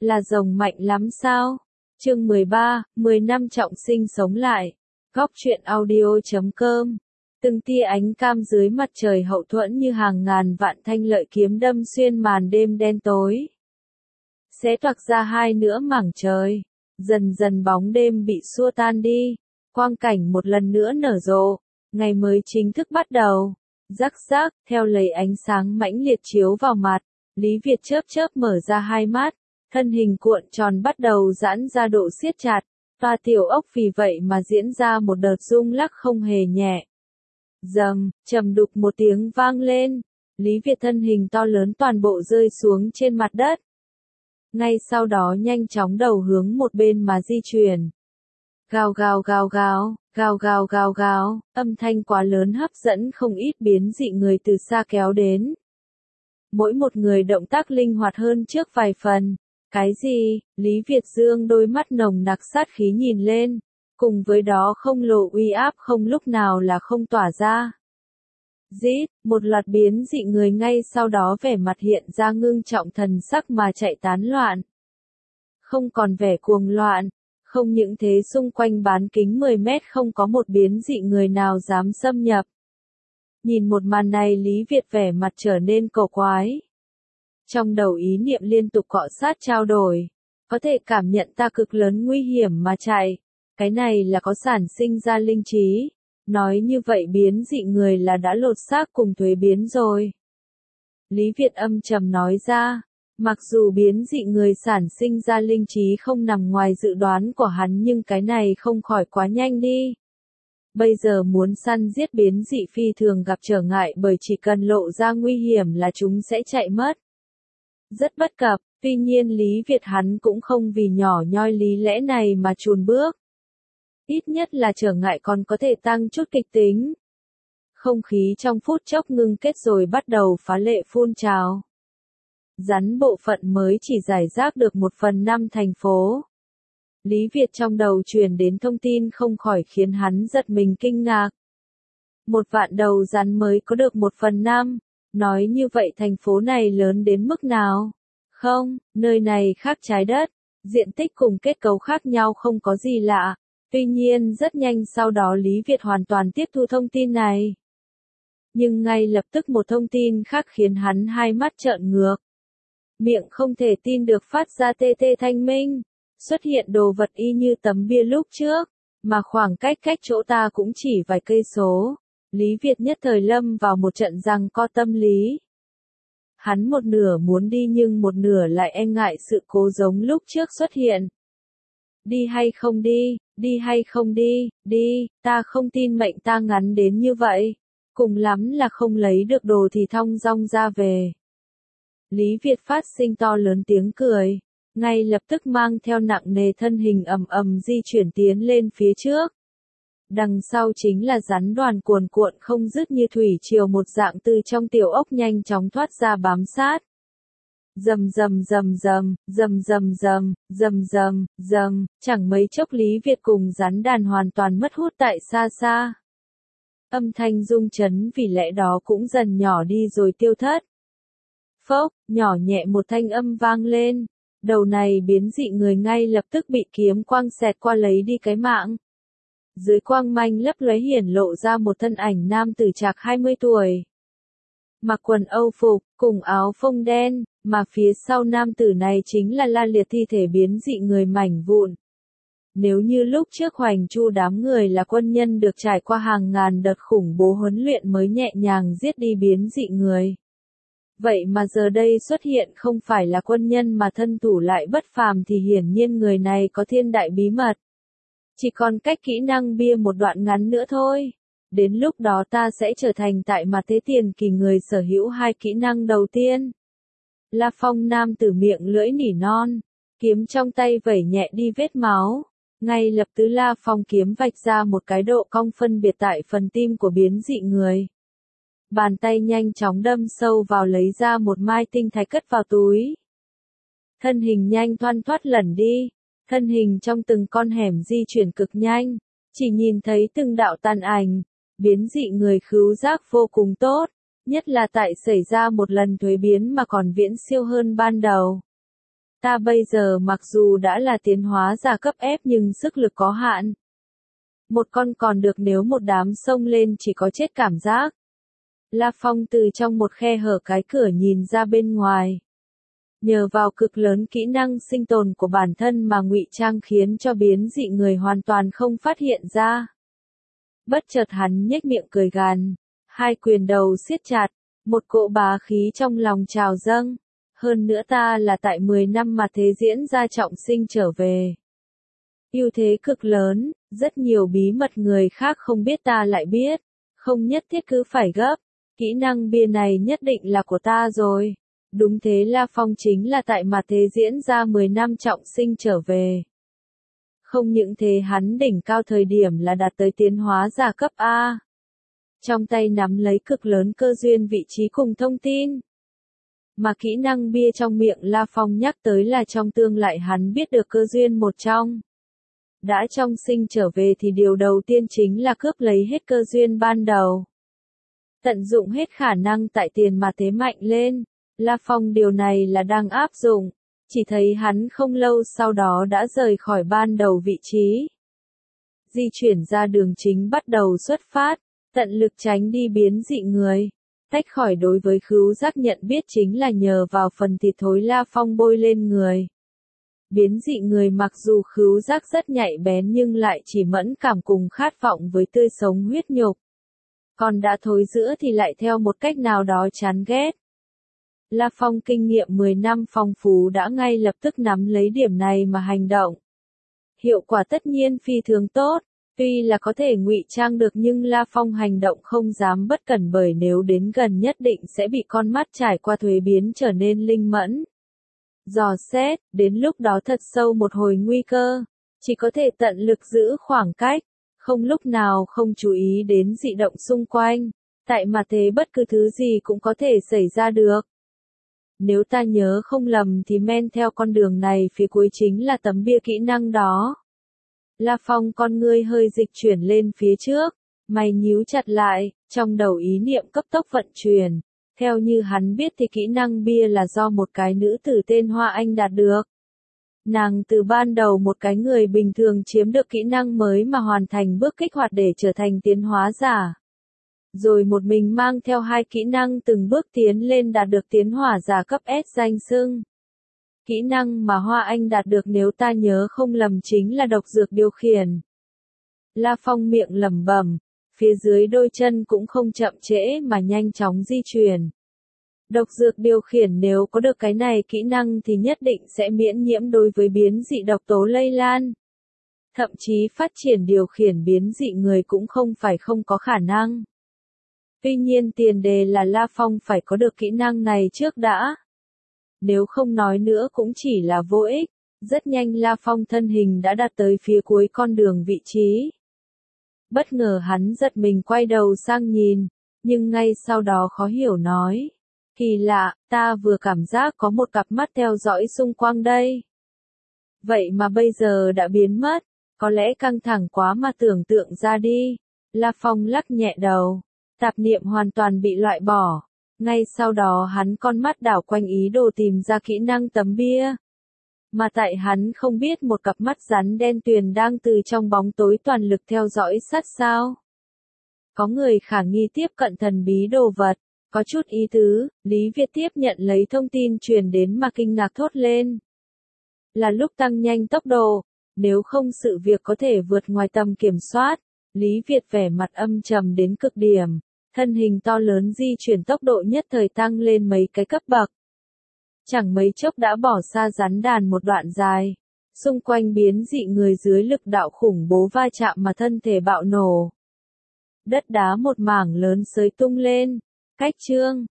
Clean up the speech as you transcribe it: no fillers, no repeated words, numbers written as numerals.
Là rồng mạnh lắm sao? Chương 13, 10 năm trọng sinh sống lại. Góc truyện audio.com. Từng tia ánh cam dưới mặt trời hậu thuẫn như hàng ngàn vạn thanh lợi kiếm đâm xuyên màn đêm đen tối. Xé toạc ra hai nửa mảng trời. Dần dần bóng đêm bị xua tan đi. Quang cảnh một lần nữa nở rộ. Ngày mới chính thức bắt đầu. Rắc rắc, theo lấy ánh sáng mãnh liệt chiếu vào mặt. Lý Việt chớp chớp mở ra hai mắt. Thân hình cuộn tròn bắt đầu giãn ra độ siết chặt. Toa tiểu ốc vì vậy mà diễn ra một đợt rung lắc không hề nhẹ. Rầm, trầm đục một tiếng vang lên. Lý Việt thân hình to lớn toàn bộ rơi xuống trên mặt đất. Ngay sau đó nhanh chóng đầu hướng một bên mà di chuyển. Gào gào gào gào, gào gào gào gào, âm thanh quá lớn hấp dẫn không ít biến dị người từ xa kéo đến. Mỗi một người động tác linh hoạt hơn trước vài phần. Cái gì? Lý Việt dương đôi mắt nồng nặc sát khí nhìn lên, cùng với đó không lộ uy áp không lúc nào là không tỏa ra. Rít, một loạt biến dị người ngay sau đó vẻ mặt hiện ra ngưng trọng thần sắc mà chạy tán loạn. Không còn vẻ cuồng loạn, không những thế xung quanh bán kính 10 mét không có một biến dị người nào dám xâm nhập. Nhìn một màn này Lý Việt vẻ mặt trở nên cổ quái. Trong đầu ý niệm liên tục cọ sát trao đổi. Có thể cảm nhận ta cực lớn nguy hiểm mà chạy. Cái này là có sản sinh ra linh trí. Nói như vậy biến dị người là đã lột xác cùng thuế biến rồi. Lý Việt âm trầm nói ra. Mặc dù biến dị người sản sinh ra linh trí không nằm ngoài dự đoán của hắn nhưng cái này không khỏi quá nhanh đi. Bây giờ muốn săn giết biến dị phi thường gặp trở ngại bởi chỉ cần lộ ra nguy hiểm là chúng sẽ chạy mất. Rất bất cập, tuy nhiên Lý Việt hắn cũng không vì nhỏ nhoi lý lẽ này mà chùn bước. Ít nhất là trở ngại còn có thể tăng chút kịch tính. Không khí trong phút chốc ngưng kết rồi bắt đầu phá lệ phun trào. Rắn bộ phận mới chỉ giải rác được 1/5 thành phố. Lý Việt trong đầu truyền đến thông tin không khỏi khiến hắn giật mình kinh ngạc. 1 vạn đầu rắn mới có được 1/5. Nói như vậy thành phố này lớn đến mức nào? Không, nơi này khác trái đất. Diện tích cùng kết cấu khác nhau không có gì lạ. Tuy nhiên rất nhanh sau đó Lý Việt hoàn toàn tiếp thu thông tin này. Nhưng ngay lập tức một thông tin khác khiến hắn hai mắt trợn ngược. Miệng không thể tin được phát ra tê tê thanh minh. Xuất hiện đồ vật y như tấm bia lúc trước. Mà khoảng cách chỗ ta cũng chỉ vài cây số. Lý Việt nhất thời lâm vào một trận giằng co tâm lý. Hắn một nửa muốn đi nhưng một nửa lại e ngại sự cố giống lúc trước xuất hiện. Đi hay không đi, đi hay không đi, đi, ta không tin mệnh ta ngắn đến như vậy. Cùng lắm là không lấy được đồ thì thong dong ra về. Lý Việt phát sinh to lớn tiếng cười. Ngay lập tức mang theo nặng nề thân hình ầm ầm di chuyển tiến lên phía trước. Đằng sau chính là rắn đoàn cuồn cuộn không dứt như thủy triều một dạng từ trong tiểu ốc nhanh chóng thoát ra bám sát. Rầm rầm rầm rầm, rầm rầm rầm, rầm rầm, rầm, chẳng mấy chốc Lý Việt cùng rắn đàn hoàn toàn mất hút tại xa xa. Âm thanh rung chấn vì lẽ đó cũng dần nhỏ đi rồi tiêu thất. Phốc, nhỏ nhẹ một thanh âm vang lên. Đầu này biến dị người ngay lập tức bị kiếm quang xẹt qua lấy đi cái mạng. Dưới quang manh lấp lóe hiển lộ ra một thân ảnh nam tử trạc 20 tuổi. Mặc quần Âu phục, cùng áo phông đen, mà phía sau nam tử này chính là la liệt thi thể biến dị người mảnh vụn. Nếu như lúc trước Hoành Chu đám người là quân nhân được trải qua hàng ngàn đợt khủng bố huấn luyện mới nhẹ nhàng giết đi biến dị người. Vậy mà giờ đây xuất hiện không phải là quân nhân mà thân thủ lại bất phàm thì hiển nhiên người này có thiên đại bí mật. Chỉ còn cách kỹ năng bia một đoạn ngắn nữa thôi. Đến lúc đó ta sẽ trở thành tại mà thế tiền kỳ người sở hữu hai kỹ năng đầu tiên. La Phong nam tử miệng lưỡi nỉ non. Kiếm trong tay vẩy nhẹ đi vết máu. Ngay lập tức La Phong kiếm vạch ra một cái độ cong phân biệt tại phần tim của biến dị người. Bàn tay nhanh chóng đâm sâu vào lấy ra một mai tinh thạch cất vào túi. Thân hình nhanh thoăn thoắt lẩn đi. Thân hình trong từng con hẻm di chuyển cực nhanh. Chỉ nhìn thấy từng đạo tàn ảnh. Biến dị người khứu giác vô cùng tốt. Nhất là tại xảy ra một lần thuế biến mà còn viễn siêu hơn ban đầu. Ta bây giờ mặc dù đã là tiến hóa giả cấp F nhưng sức lực có hạn. Một con còn được nếu một đám xông lên chỉ có chết cảm giác. La Phong từ trong một khe hở cái cửa nhìn ra bên ngoài. Nhờ vào cực lớn kỹ năng sinh tồn của bản thân mà ngụy trang khiến cho biến dị người hoàn toàn không phát hiện ra. Bất chợt hắn nhếch miệng cười gằn, hai quyền đầu siết chặt, một cỗ bá khí trong lòng trào dâng. Hơn nữa ta là tại 10 năm mà thế diễn ra trọng sinh trở về. Ưu thế cực lớn, rất nhiều bí mật người khác không biết ta lại biết, không nhất thiết cứ phải gấp, kỹ năng bia này nhất định là của ta rồi. Đúng thế, La Phong chính là tại mà thế diễn ra 10 năm trọng sinh trở về. Không những thế, hắn đỉnh cao thời điểm là đạt tới tiến hóa giả cấp A. Trong tay nắm lấy cực lớn cơ duyên vị trí cùng thông tin. Mà kỹ năng bia trong miệng La Phong nhắc tới là trong tương lai hắn biết được cơ duyên một trong. Đã trong sinh trở về thì điều đầu tiên chính là cướp lấy hết cơ duyên ban đầu. Tận dụng hết khả năng tại tiền mà thế mạnh lên. La Phong điều này là đang áp dụng. Chỉ thấy hắn không lâu sau đó đã rời khỏi ban đầu vị trí. Di chuyển ra đường chính bắt đầu xuất phát. Tận lực tránh đi biến dị người. Tách khỏi đối với khứu giác nhận biết chính là nhờ vào phần thịt thối La Phong bôi lên người. Biến dị người mặc dù khứu giác rất nhạy bén nhưng lại chỉ mẫn cảm cùng khát vọng với tươi sống huyết nhục. Còn đã thối rữa thì lại theo một cách nào đó chán ghét. La Phong kinh nghiệm 10 năm phong phú đã ngay lập tức nắm lấy điểm này mà hành động. Hiệu quả tất nhiên phi thường tốt. Tuy là có thể ngụy trang được nhưng La Phong hành động không dám bất cẩn bởi nếu đến gần nhất định sẽ bị con mắt trải qua thuế biến trở nên linh mẫn. Dò xét, đến lúc đó thật sâu một hồi nguy cơ, chỉ có thể tận lực giữ khoảng cách, không lúc nào không chú ý đến dị động xung quanh, tại mà thế bất cứ thứ gì cũng có thể xảy ra được. Nếu ta nhớ không lầm thì men theo con đường này phía cuối chính là tấm bia kỹ năng đó. La Phong con ngươi hơi dịch chuyển lên phía trước, mày nhíu chặt lại, trong đầu ý niệm cấp tốc vận chuyển. Theo như hắn biết thì kỹ năng bia là do một cái nữ tử tên Hoa Anh đạt được. Nàng từ ban đầu một cái người bình thường chiếm được kỹ năng mới mà hoàn thành bước kích hoạt để trở thành tiến hóa giả. Rồi một mình mang theo hai kỹ năng từng bước tiến lên đạt được tiến hóa giả cấp S danh xưng. Kỹ năng mà Hoa Anh đạt được nếu ta nhớ không lầm chính là độc dược điều khiển. La Phong miệng lẩm bẩm, phía dưới đôi chân cũng không chậm trễ mà nhanh chóng di chuyển. Độc dược điều khiển nếu có được cái này kỹ năng thì nhất định sẽ miễn nhiễm đối với biến dị độc tố lây lan. Thậm chí phát triển điều khiển biến dị người cũng không phải không có khả năng. Tuy nhiên tiền đề là La Phong phải có được kỹ năng này trước đã. Nếu không nói nữa cũng chỉ là vô ích. Rất nhanh La Phong thân hình đã đạt tới phía cuối con đường vị trí. Bất ngờ hắn giật mình quay đầu sang nhìn, nhưng ngay sau đó khó hiểu nói. Kỳ lạ, ta vừa cảm giác có một cặp mắt theo dõi xung quanh đây. Vậy mà bây giờ đã biến mất, có lẽ căng thẳng quá mà tưởng tượng ra đi. La Phong lắc nhẹ đầu, tạp niệm hoàn toàn bị loại bỏ. Ngay sau đó hắn con mắt đảo quanh ý đồ tìm ra kỹ năng tấm bia. Mà tại hắn không biết một cặp mắt rắn đen tuyền đang từ trong bóng tối toàn lực theo dõi sát sao. Có người khả nghi tiếp cận thần bí đồ vật, có chút ý tứ, Lý Việt tiếp nhận lấy thông tin truyền đến mà kinh ngạc thốt lên. Là lúc tăng nhanh tốc độ, nếu không sự việc có thể vượt ngoài tầm kiểm soát, Lý Việt vẻ mặt âm trầm đến cực điểm, thân hình to lớn di chuyển tốc độ nhất thời tăng lên mấy cái cấp bậc. Chẳng mấy chốc đã bỏ xa rắn đàn một đoạn dài, xung quanh biến dị người dưới lực đạo khủng bố va chạm mà thân thể bạo nổ. Đất đá một mảng lớn xới tung lên, cách chương.